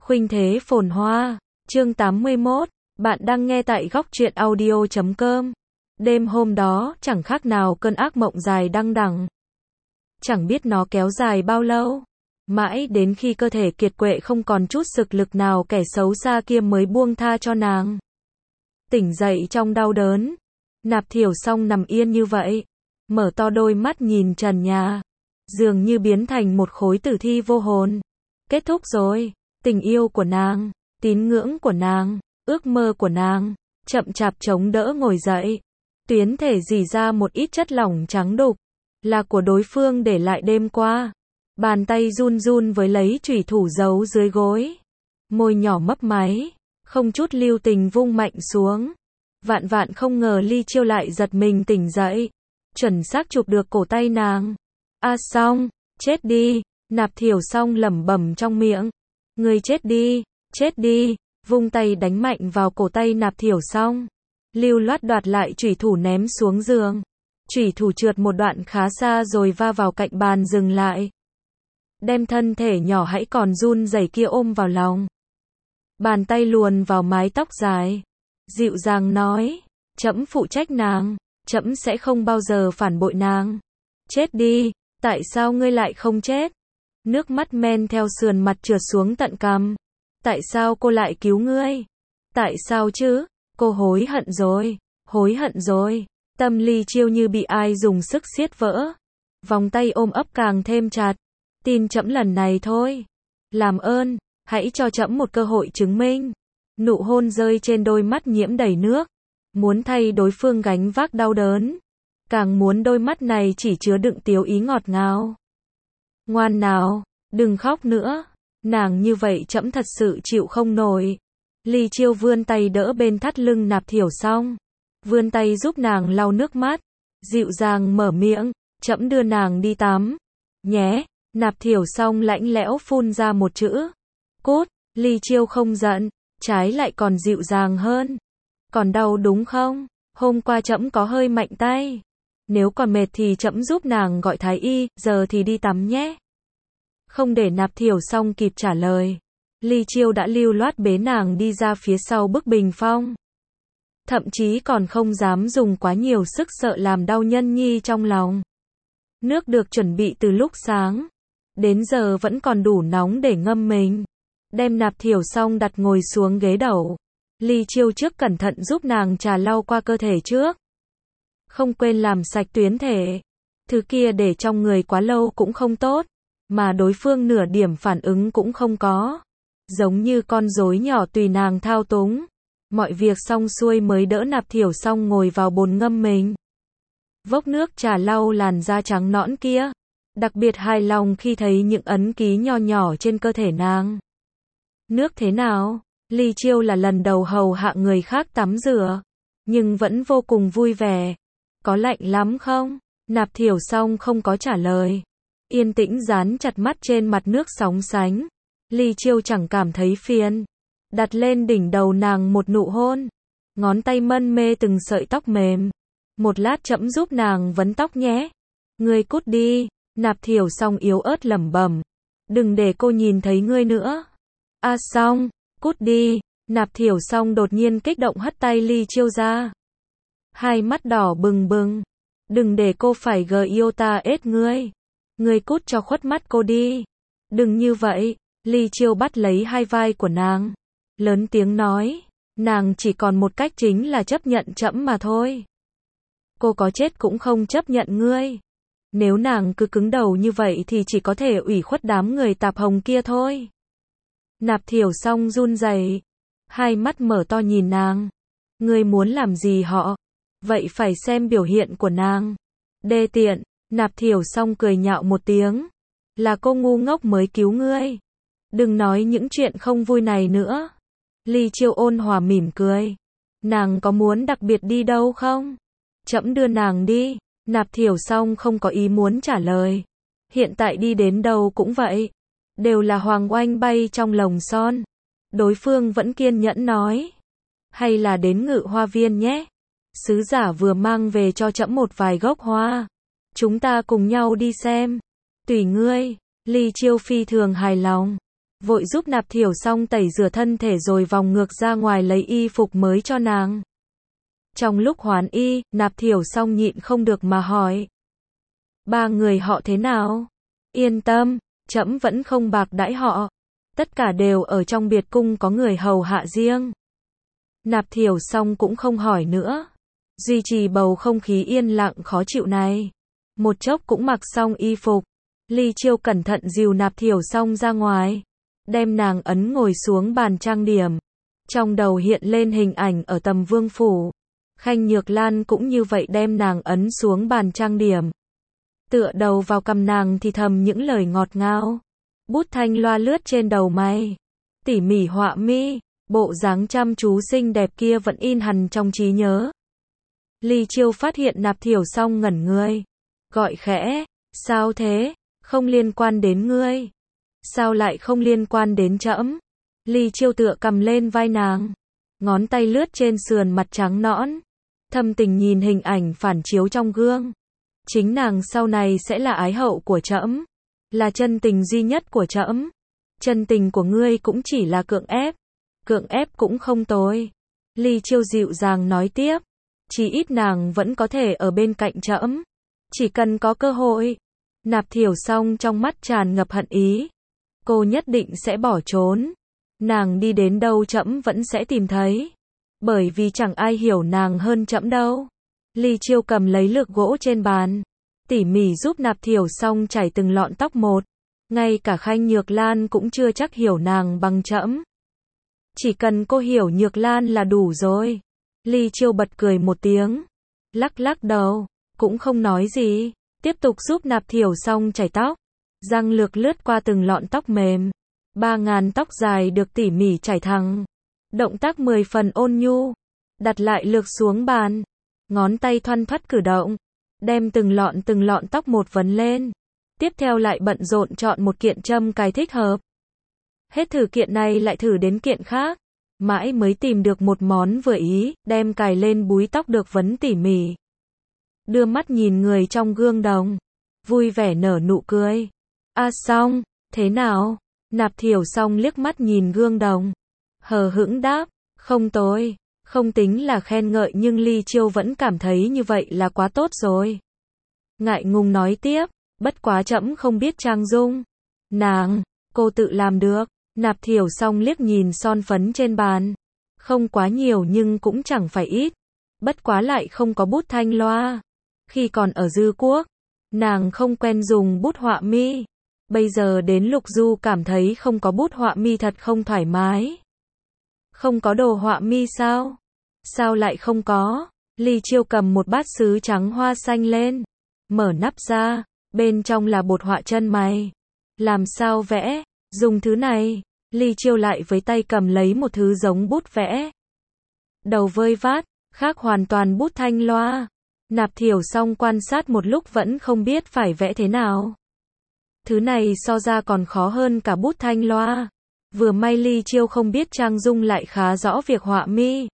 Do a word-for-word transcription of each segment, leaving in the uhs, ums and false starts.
Khuynh thế phồn hoa, chương tám mươi mốt, bạn đang nghe tại góc truyện audio chấm com. Đêm hôm đó, chẳng khác nào cơn ác mộng dài đăng đẳng. Chẳng biết nó kéo dài bao lâu. Mãi đến khi cơ thể kiệt quệ không còn chút sực lực nào, kẻ xấu xa kia mới buông tha cho nàng. Tỉnh dậy trong đau đớn, Nạp Thiểu Song nằm yên như vậy, mở to đôi mắt nhìn trần nhà, dường như biến thành một khối tử thi vô hồn. Kết thúc rồi. Tình yêu của nàng, tín ngưỡng của nàng, ước mơ của nàng, chậm chạp chống đỡ ngồi dậy. Tuyến thể rỉ ra một ít chất lỏng trắng đục, là của đối phương để lại đêm qua. Bàn tay run run với lấy chủy thủ giấu dưới gối. Môi nhỏ mấp máy, không chút lưu tình vung mạnh xuống. Vạn vạn không ngờ Ly Chiêu lại giật mình tỉnh dậy, chuẩn xác chụp được cổ tay nàng. A Song, chết đi, Nạp Thiểu Song lẩm bẩm trong miệng. Ngươi chết đi, chết đi, vung tay đánh mạnh vào cổ tay Nạp Thiểu Song. Lưu loát đoạt lại chủy thủ ném xuống giường. Chủy thủ trượt một đoạn khá xa rồi va vào cạnh bàn dừng lại. Đem thân thể nhỏ hãy còn run rẩy kia ôm vào lòng. Bàn tay luồn vào mái tóc dài, dịu dàng nói, trẫm phụ trách nàng, trẫm sẽ không bao giờ phản bội nàng. Chết đi, tại sao ngươi lại không chết? Nước mắt men theo sườn mặt trượt xuống tận cằm. Tại sao cô lại cứu ngươi? Tại sao chứ? Cô hối hận rồi, hối hận rồi. Tâm Ly Chiêu như bị ai dùng sức siết vỡ. Vòng tay ôm ấp càng thêm chặt. Tin trẫm lần này thôi. Làm ơn, hãy cho trẫm một cơ hội chứng minh. Nụ hôn rơi trên đôi mắt nhiễm đầy nước. Muốn thay đối phương gánh vác đau đớn. Càng muốn đôi mắt này chỉ chứa đựng tiếu ý ngọt ngào. Ngoan nào, đừng khóc nữa. Nàng như vậy trẫm thật sự chịu không nổi. Ly Chiêu vươn tay đỡ bên thắt lưng Nạp Thiểu Song. Vươn tay giúp nàng lau nước mắt. Dịu dàng mở miệng, trẫm đưa nàng đi tắm. Nhé, Nạp Thiểu Song lạnh lẽo phun ra một chữ. Cút, Ly Chiêu không giận, trái lại còn dịu dàng hơn. Còn đau đúng không? Hôm qua trẫm có hơi mạnh tay. Nếu còn mệt thì trẫm giúp nàng gọi thái y, giờ thì đi tắm nhé. Không để Nạp Thiểu Song kịp trả lời, Ly Chiêu đã lưu loát bế nàng đi ra phía sau bức bình phong. Thậm chí còn không dám dùng quá nhiều sức sợ làm đau nhân nhi trong lòng. Nước được chuẩn bị từ lúc sáng, đến giờ vẫn còn đủ nóng để ngâm mình. Đem Nạp Thiểu Song đặt ngồi xuống ghế đầu. Ly Chiêu trước cẩn thận giúp nàng trà lau qua cơ thể trước. Không quên làm sạch tuyến thể. Thứ kia để trong người quá lâu cũng không tốt. Mà đối phương nửa điểm phản ứng cũng không có. Giống như con rối nhỏ tùy nàng thao túng. Mọi việc xong xuôi mới đỡ Nạp Thiểu Song ngồi vào bồn ngâm mình. Vốc nước trà lau làn da trắng nõn kia. Đặc biệt hài lòng khi thấy những ấn ký nho nhỏ trên cơ thể nàng. Nước thế nào? Ly Chiêu là lần đầu hầu hạ người khác tắm rửa, nhưng vẫn vô cùng vui vẻ. Có lạnh lắm không? Nạp Thiểu Song không có trả lời. Yên tĩnh dán chặt mắt trên mặt nước sóng sánh. Ly Chiêu chẳng cảm thấy phiền. Đặt lên đỉnh đầu nàng một nụ hôn. Ngón tay mân mê từng sợi tóc mềm. Một lát trẫm giúp nàng vấn tóc nhé. Ngươi cút đi. Nạp Thiểu Song yếu ớt lẩm bẩm. Đừng để cô nhìn thấy ngươi nữa. A Song, cút đi. Nạp Thiểu Song đột nhiên kích động hất tay Ly Chiêu ra. Hai mắt đỏ bừng bừng. Đừng để cô phải gờ yêu ta ết ngươi. Ngươi cút cho khuất mắt cô đi. Đừng như vậy. Ly Chiêu bắt lấy hai vai của nàng. Lớn tiếng nói. Nàng chỉ còn một cách chính là chấp nhận trẫm mà thôi. Cô có chết cũng không chấp nhận ngươi. Nếu nàng cứ cứng đầu như vậy thì chỉ có thể ủy khuất đám người tạp hồng kia thôi. Nạp Thiểu Song run rẩy. Hai mắt mở to nhìn nàng. Ngươi muốn làm gì họ? Vậy phải xem biểu hiện của nàng. Đê tiện. Nạp Thiểu Song cười nhạo một tiếng. Là cô ngu ngốc mới cứu ngươi. Đừng nói những chuyện không vui này nữa. Ly Chiêu ôn hòa mỉm cười. Nàng có muốn đặc biệt đi đâu không? Trẫm đưa nàng đi. Nạp Thiểu Song không có ý muốn trả lời. Hiện tại đi đến đâu cũng vậy. Đều là hoàng oanh bay trong lồng son. Đối phương vẫn kiên nhẫn nói. Hay là đến Ngự Hoa Viên nhé. Sứ giả vừa mang về cho trẫm một vài gốc hoa. Chúng ta cùng nhau đi xem. Tùy ngươi. Ly Chiêu phi thường hài lòng. vội giúp Nạp Thiểu Song tẩy rửa thân thể rồi vòng ngược ra ngoài lấy y phục mới cho nàng. Trong lúc hoán y, Nạp Thiểu Song nhịn không được mà hỏi. Ba người họ thế nào? Yên tâm, trẫm vẫn không bạc đãi họ. Tất cả đều ở trong biệt cung có người hầu hạ riêng. Nạp Thiểu Song cũng không hỏi nữa. Duy trì bầu không khí yên lặng khó chịu này. Một chốc cũng mặc xong y phục. Ly Chiêu cẩn thận dìu Nạp Thiểu Song ra ngoài. Đem nàng ấn ngồi xuống bàn trang điểm. Trong đầu hiện lên hình ảnh ở Tầm Vương phủ. Khanh Nhược Lan cũng như vậy đem nàng ấn xuống bàn trang điểm. Tựa đầu vào cằm nàng thì thầm những lời ngọt ngào. Bút thanh loa lướt trên đầu mày. Tỉ mỉ họa mi. Bộ dáng chăm chú xinh đẹp kia vẫn in hằn trong trí nhớ. Ly Chiêu phát hiện Nạp Thiểu Song ngẩn người. Gọi khẽ. Sao thế? Không liên quan đến ngươi. Sao lại không liên quan đến trẫm? Ly Chiêu tựa cầm lên vai nàng. Ngón tay lướt trên sườn mặt trắng nõn. Thâm tình nhìn hình ảnh phản chiếu trong gương. Chính nàng sau này sẽ là ái hậu của trẫm. Là chân tình duy nhất của trẫm. Chân tình của ngươi cũng chỉ là cưỡng ép. Cưỡng ép cũng không tồi. Ly Chiêu dịu dàng nói tiếp. Chỉ ít nàng vẫn có thể ở bên cạnh trẫm. Chỉ cần có cơ hội. Nạp Thiểu Song trong mắt tràn ngập hận ý. Cô nhất định sẽ bỏ trốn. Nàng đi đến đâu trẫm vẫn sẽ tìm thấy. Bởi vì chẳng ai hiểu nàng hơn trẫm đâu. Ly Chiêu cầm lấy lược gỗ trên bàn. Tỉ mỉ giúp Nạp Thiểu Song chải từng lọn tóc một. Ngay cả Khanh Nhược Lan cũng chưa chắc hiểu nàng bằng trẫm. Chỉ cần cô hiểu Nhược Lan là đủ rồi. Ly Chiêu bật cười một tiếng. Lắc lắc đầu. Cũng không nói gì. Tiếp tục giúp Nạp Thiểu Song chải tóc. Răng lược lướt qua từng lọn tóc mềm. Ba ngàn tóc dài được tỉ mỉ chải thẳng. Động tác mười phần ôn nhu. Đặt lại lược xuống bàn. Ngón tay thoăn thoắt cử động. Đem từng lọn từng lọn tóc một vấn lên. Tiếp theo lại bận rộn chọn một kiện châm cài thích hợp. Hết thử kiện này lại thử đến kiện khác. Mãi mới tìm được một món vừa ý, đem cài lên búi tóc được vấn tỉ mỉ. Đưa mắt nhìn người trong gương đồng. Vui vẻ nở nụ cười. À xong, thế nào? Nạp Thiểu Song liếc mắt nhìn gương đồng. Hờ hững đáp, không tồi. Không tính là khen ngợi nhưng Ly Chiêu vẫn cảm thấy như vậy là quá tốt rồi. Ngại ngùng nói tiếp, bất quá trẫm không biết trang dung. Nàng, cô tự làm được. Nạp Thiểu Song liếc nhìn son phấn trên bàn. Không quá nhiều nhưng cũng chẳng phải ít. Bất quá lại không có bút thanh loa. Khi còn ở Dư Quốc, nàng không quen dùng bút họa mi. Bây giờ đến Lục Du cảm thấy không có bút họa mi thật không thoải mái. Không có đồ họa mi sao? Sao lại không có? Ly Chiêu cầm một bát sứ trắng hoa xanh lên. Mở nắp ra. Bên trong là bột họa chân mày. Làm sao vẽ? Dùng thứ này. Ly Chiêu lại với tay cầm lấy một thứ giống bút vẽ. Đầu vơi vát. Khác hoàn toàn bút thanh loa. Nạp Thiểu Song quan sát một lúc vẫn không biết phải vẽ thế nào. Thứ này so ra còn khó hơn cả bút thanh loa. Vừa may Ly Chiêu không biết trang dung lại khá rõ việc họa mi.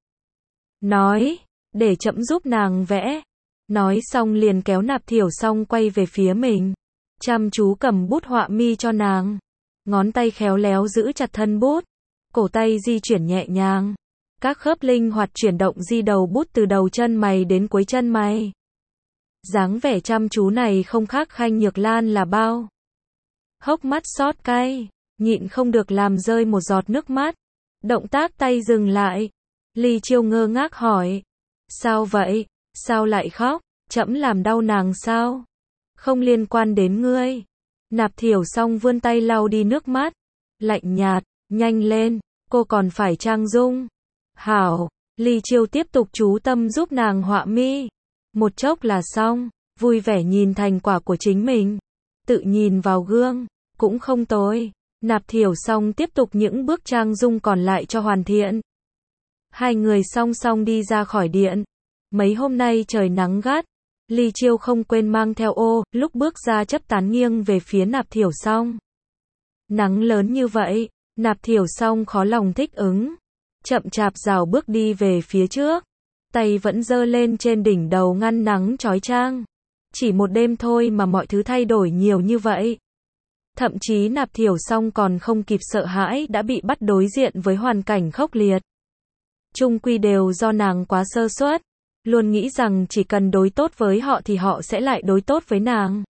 Nói, để trẫm giúp nàng vẽ. Nói xong liền kéo Nạp Thiểu Song quay về phía mình. Chăm chú cầm bút họa mi cho nàng. Ngón tay khéo léo giữ chặt thân bút. Cổ tay di chuyển nhẹ nhàng. Các khớp linh hoạt chuyển động di đầu bút từ đầu chân mày đến cuối chân mày. Dáng vẻ chăm chú này không khác Khanh Nhược Lan là bao. Hốc mắt xót cay, nhịn không được làm rơi một giọt nước mắt. Động tác tay dừng lại. Ly Chiêu ngơ ngác hỏi. Sao vậy? Sao lại khóc? Trẫm làm đau nàng sao? Không liên quan đến ngươi. Nạp Thiểu Song vươn tay lau đi nước mắt. Lạnh nhạt, nhanh lên, cô còn phải trang dung. Hảo, Ly Chiêu tiếp tục chú tâm giúp nàng họa mi. Một chốc là xong, vui vẻ nhìn thành quả của chính mình. Tự nhìn vào gương, cũng không tồi. Nạp Thiểu Song tiếp tục những bước trang dung còn lại cho hoàn thiện. Hai người song song đi ra khỏi điện. Mấy hôm nay trời nắng gắt. Ly Chiêu không quên mang theo ô, lúc bước ra chấp tán nghiêng về phía Nạp Thiểu Song. Nắng lớn như vậy, Nạp Thiểu Song khó lòng thích ứng. Chậm chạp rào bước đi về phía trước. Tay vẫn giơ lên trên đỉnh đầu ngăn nắng chói chang. Chỉ một đêm thôi mà mọi thứ thay đổi nhiều như vậy. Thậm chí Nạp Thiểu Song còn không kịp sợ hãi đã bị bắt đối diện với hoàn cảnh khốc liệt. Chung quy đều do nàng quá sơ suất, luôn nghĩ rằng chỉ cần đối tốt với họ thì họ sẽ lại đối tốt với nàng.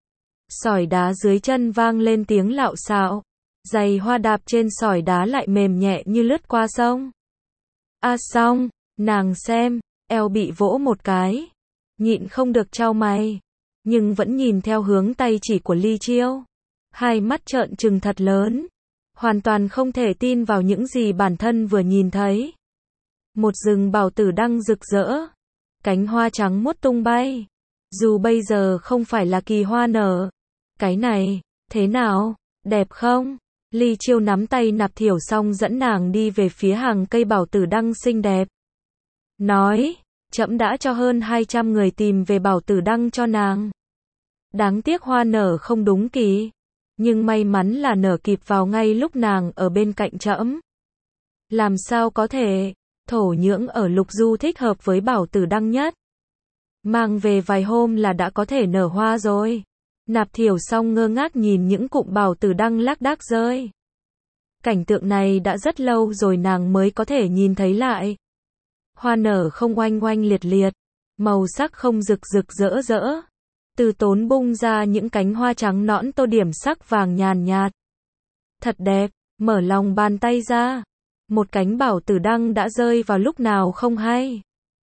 Sỏi đá dưới chân vang lên tiếng lạo xạo, giày hoa đạp trên sỏi đá lại mềm nhẹ như lướt qua sông. A Song, nàng xem, eo bị vỗ một cái, nhịn không được chau mày, nhưng vẫn nhìn theo hướng tay chỉ của Ly Chiêu, hai mắt trợn trừng thật lớn, hoàn toàn không thể tin vào những gì bản thân vừa nhìn thấy. Một rừng bảo tử đăng rực rỡ, cánh hoa trắng muốt tung bay, dù bây giờ không phải là kỳ hoa nở. Cái này, thế nào, đẹp không? Ly Chiêu nắm tay Nạp Thiểu Song dẫn nàng đi về phía hàng cây bảo tử đăng xinh đẹp. Nói, trẫm đã cho hơn hai trăm người tìm về bảo tử đăng cho nàng. Đáng tiếc hoa nở không đúng kỳ, nhưng may mắn là nở kịp vào ngay lúc nàng ở bên cạnh trẫm. Làm sao có thể, thổ nhưỡng ở Lục Du thích hợp với bảo tử đăng nhất. Mang về vài hôm là đã có thể nở hoa rồi. Nạp Thiểu Song ngơ ngác nhìn những cụm bảo tử đăng lác đác rơi. Cảnh tượng này đã rất lâu rồi nàng mới có thể nhìn thấy lại. Hoa nở không oanh oanh liệt liệt, màu sắc không rực rực rỡ rỡ. Từ tốn bung ra những cánh hoa trắng nõn tô điểm sắc vàng nhàn nhạt. Thật đẹp, mở lòng bàn tay ra. Một cánh bảo tử đăng đã rơi vào lúc nào không hay.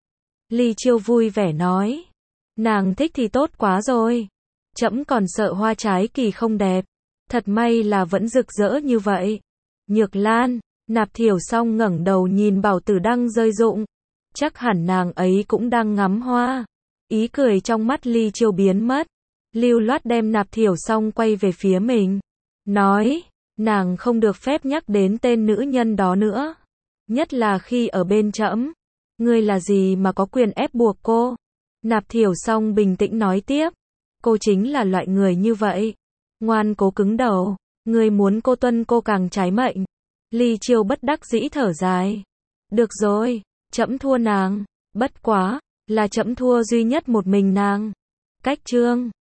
Ly Chiêu vui vẻ nói. Nàng thích thì tốt quá rồi. Trẫm còn sợ hoa trái kỳ không đẹp. Thật may là vẫn rực rỡ như vậy. Nhược Lan, Nạp Thiểu Song ngẩng đầu nhìn bảo tử đăng rơi rụng. Chắc hẳn nàng ấy cũng đang ngắm hoa. Ý cười trong mắt Ly Chiêu biến mất. Lưu loát đem Nạp Thiểu Song quay về phía mình. Nói, nàng không được phép nhắc đến tên nữ nhân đó nữa. Nhất là khi ở bên trẫm. Ngươi là gì mà có quyền ép buộc cô? Nạp Thiểu Song bình tĩnh nói tiếp. Cô chính là loại người như vậy. Ngoan cố cứng đầu. Ngươi muốn cô tuân cô càng trái mệnh. Ly Chiêu bất đắc dĩ thở dài. Được rồi, trẫm thua nàng. Bất quá, là trẫm thua duy nhất một mình nàng. Cách chương